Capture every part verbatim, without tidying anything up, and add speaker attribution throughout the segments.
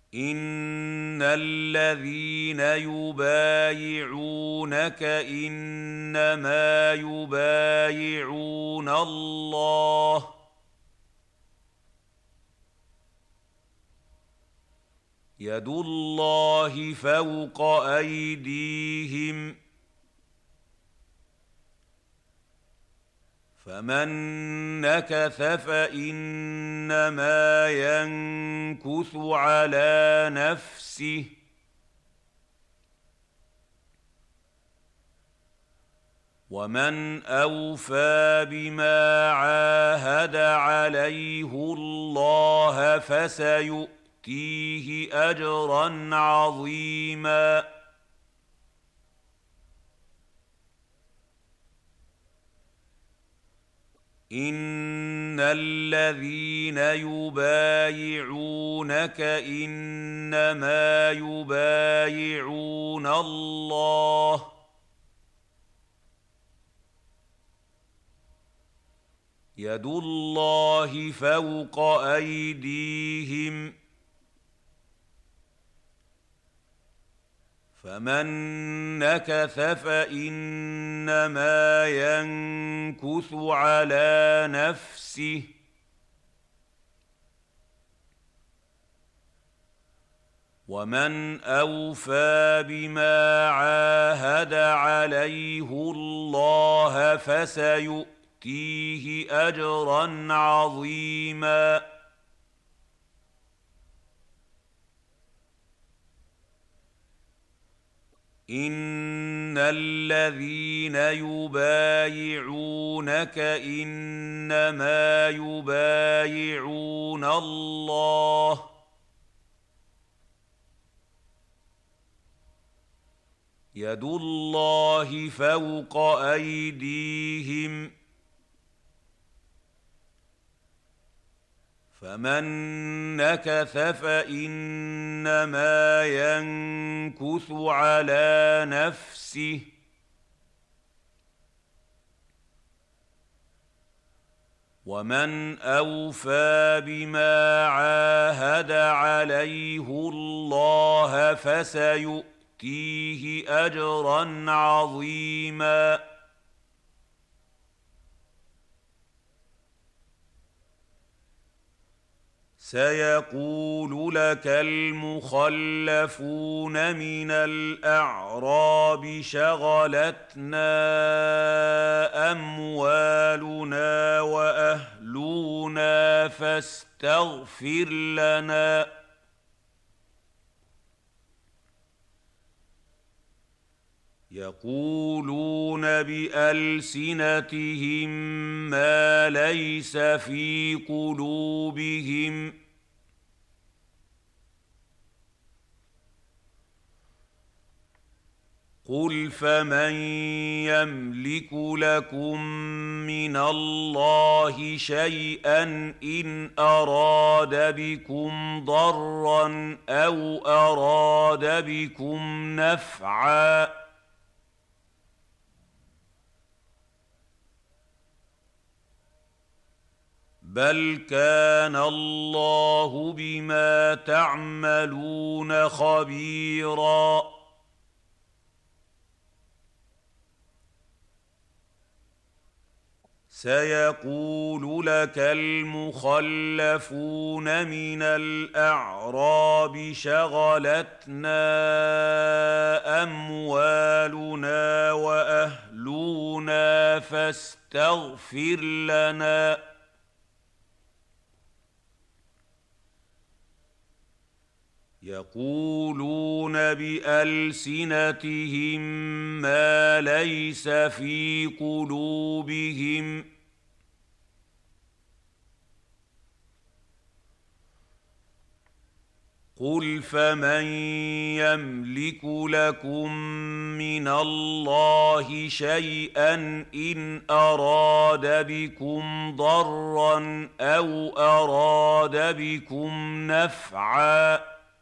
Speaker 1: إن الذين يبايعونك إنما يبايعون الله يد الله فوق أيديهم فمن نكث فإنما ينكث على نفسه ومن أوفى بما عاهد عليه الله فسيؤتيه أجرا عظيما إن الذين يبايعونك إنما يبايعون الله يد الله فوق أيديهم فمن نكث فإنما ينكث على نفسه ومن أوفى بما عاهد عليه الله فسيؤتيه أجرا عظيما إن الذين يبايعونك إنما يبايعون الله يد الله فوق أيديهم فمن نكث فإنما ينكث على نفسه ومن أوفى بما عاهد عليه الله فسيؤتيه أجرا عظيما سيقول لك المخلفون من الأعراب شغلتنا أموالنا وأهلنا فاستغفر لنا يقولون بألسنتهم ما ليس في قلوبهم قل فمن يملك لكم من الله شيئا إن أراد بكم ضرا أو أراد بكم نفعا بل كان الله بما تعملون خبيرا سيقول لك المخلفون من الأعراب شغلتنا أموالنا وأهلنا فاستغفر لنا يقولون بألسنتهم ما ليس في قلوبهم قل فمن يملك لكم من الله شيئا إن أراد بكم ضرا أو أراد بكم نفعا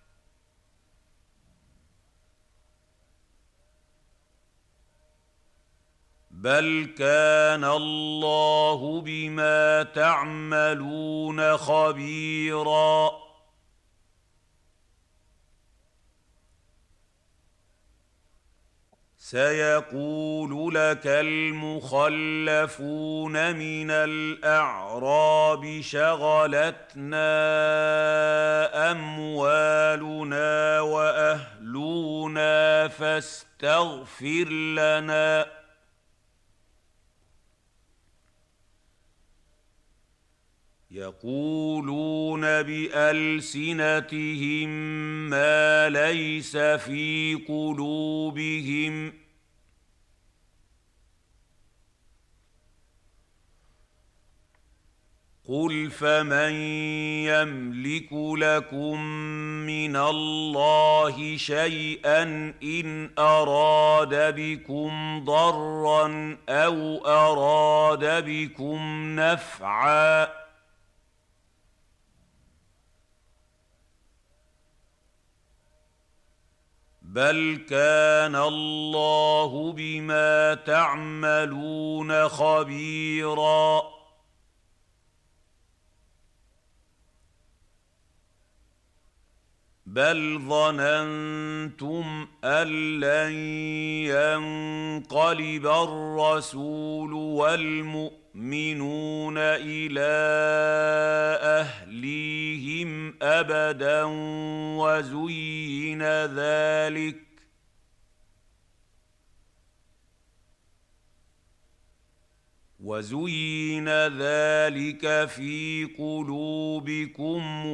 Speaker 1: بل كان الله بما تعملون خبيرا سيقول لك المخلفون من الأعراب شغلتنا أموالنا وأهلنا فاستغفر لنا يقولون بألسنتهم ما ليس في قلوبهم قل فمن يملك لكم من الله شيئا إن أراد بكم ضرا أو أراد بكم نفعا بل كان الله بما تعملون خبيرا بل ظننتم أن لن ينقلب الرسول والمؤمنون إلى أهليهم أبدا وزين ذلك وزين ذلك في قلوبكم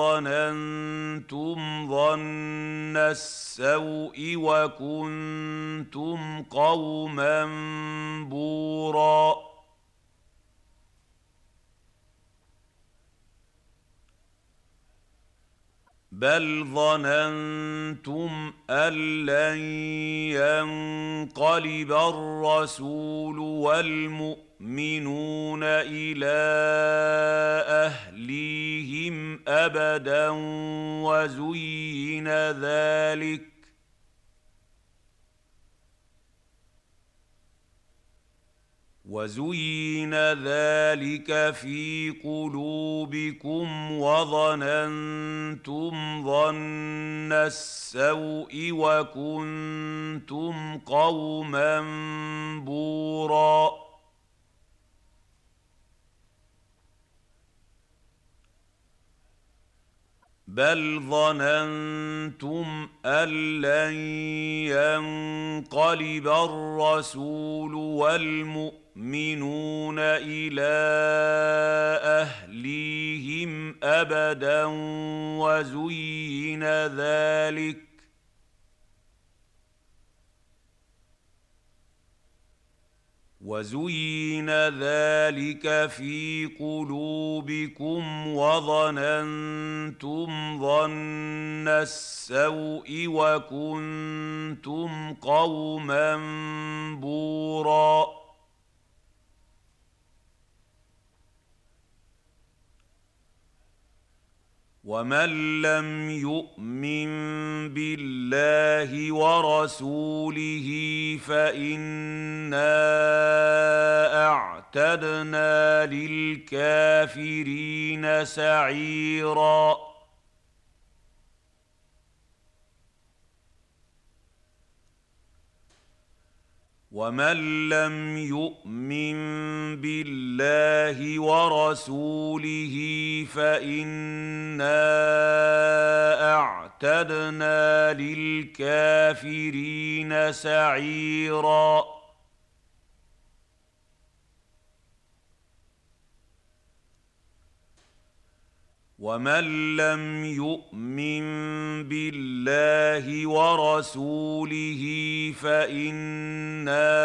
Speaker 1: وظننتم ظن السوء وكنتم قوما بوراً بل ظننتم أن لن ينقلب الرسول والمؤمنون إلى أهليهم أبدا وزين ذلك وزين ذلك في قلوبكم وظننتم ظن السوء وكنتم قوما بوراً بل ظننتم أن لن ينقلب الرسول والمؤمنون إلى أهليهم أبدا وزين ذلك وزين ذلك في قلوبكم وظننتم ظن السوء وكنتم قوما بوراً ومن لم يؤمن بالله ورسوله فإنا أعتدنا للكافرين سعيرا ومن لم يؤمن بالله ورسوله فإنا أعتدنا للكافرين سعيرا ومن لم يؤمن بالله ورسوله فإنا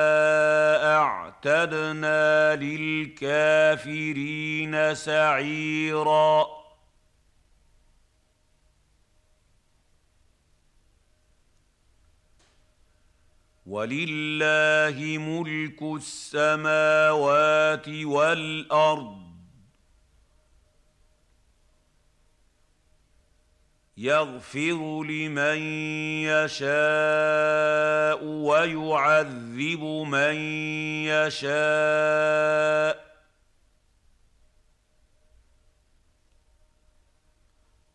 Speaker 1: أعتدنا للكافرين سعيرا ولله ملك السماوات والأرض يغفر لمن يشاء ويعذب من يشاء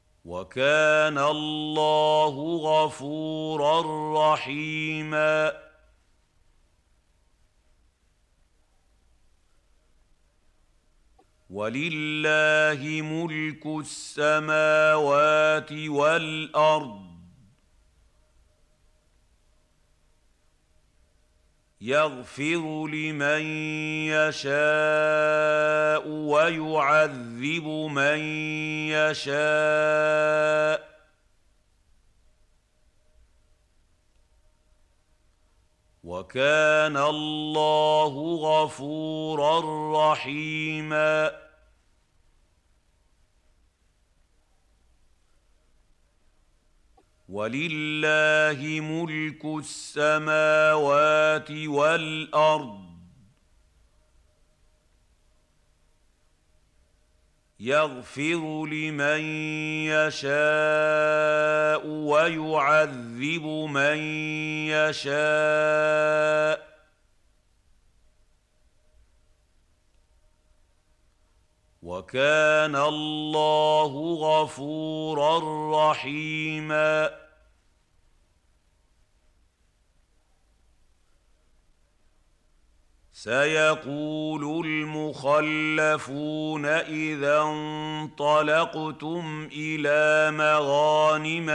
Speaker 1: وكان الله غفورا رحيما ولله ملك السماوات والارض يغفر لمن يشاء ويعذب من يشاء وكان الله غفورا رحيما ولله ملك السماوات والارض يغفر لمن يشاء ويعذب من يشاء وكان الله غفورا رحيما سيقول المخلفون إذا انطلقتم إلى مغانم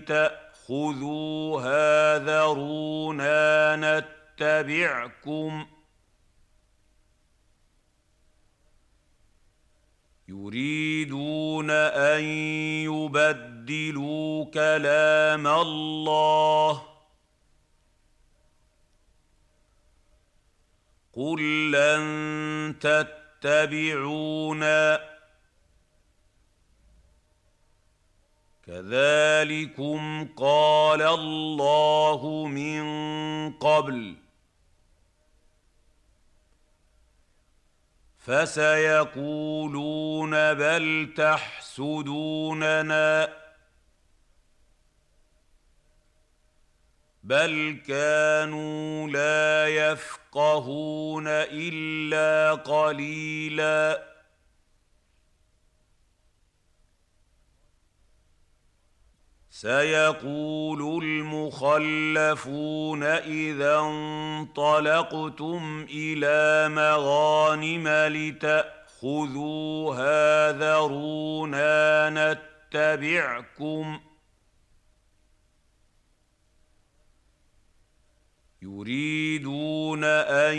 Speaker 1: لتأخذوها ذرونا نتبعكم يريدون أن يبدلوا كلام الله قل لن تتبعونا كذلكم قال الله من قبل فسيقولون بل تحسدوننا بل كانوا لا يفقهون إلا قليلا سيقول المخلفون إذا انطلقتم إلى مغانم لتأخذوها ذرونا نتبعكم يريدون أن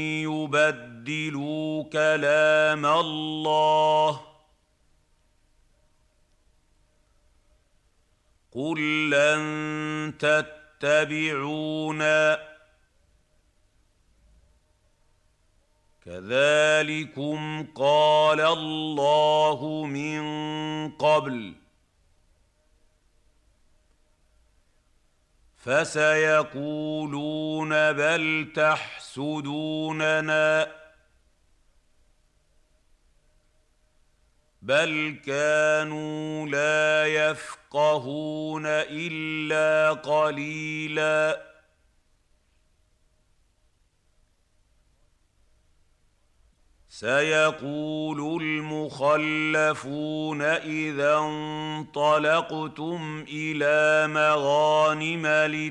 Speaker 1: يبدلوا كلام الله قل لن تتبعونا كذلكم قال الله من قبل فسيقولون بل تحسدوننا بل كانوا لا يفقهون إلا قليلا سيقول المخلفون إذا انطلقتم إلى مغانم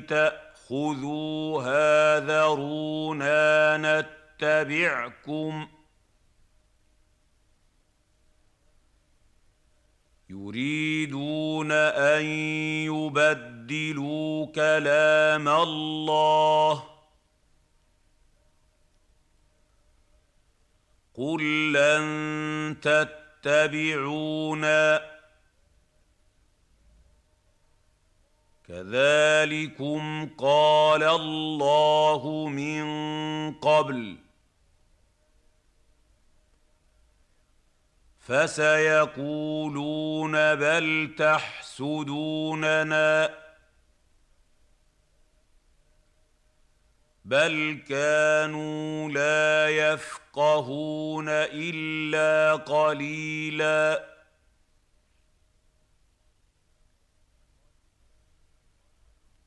Speaker 1: لتأخذوها ذرونا نتبعكم يريدون أن يبدلوا كلام الله قل لن تتبعونا كذلكم قال الله من قبل فسيقولون بل تحسدوننا بل كانوا لا يفقهون إلا قليلا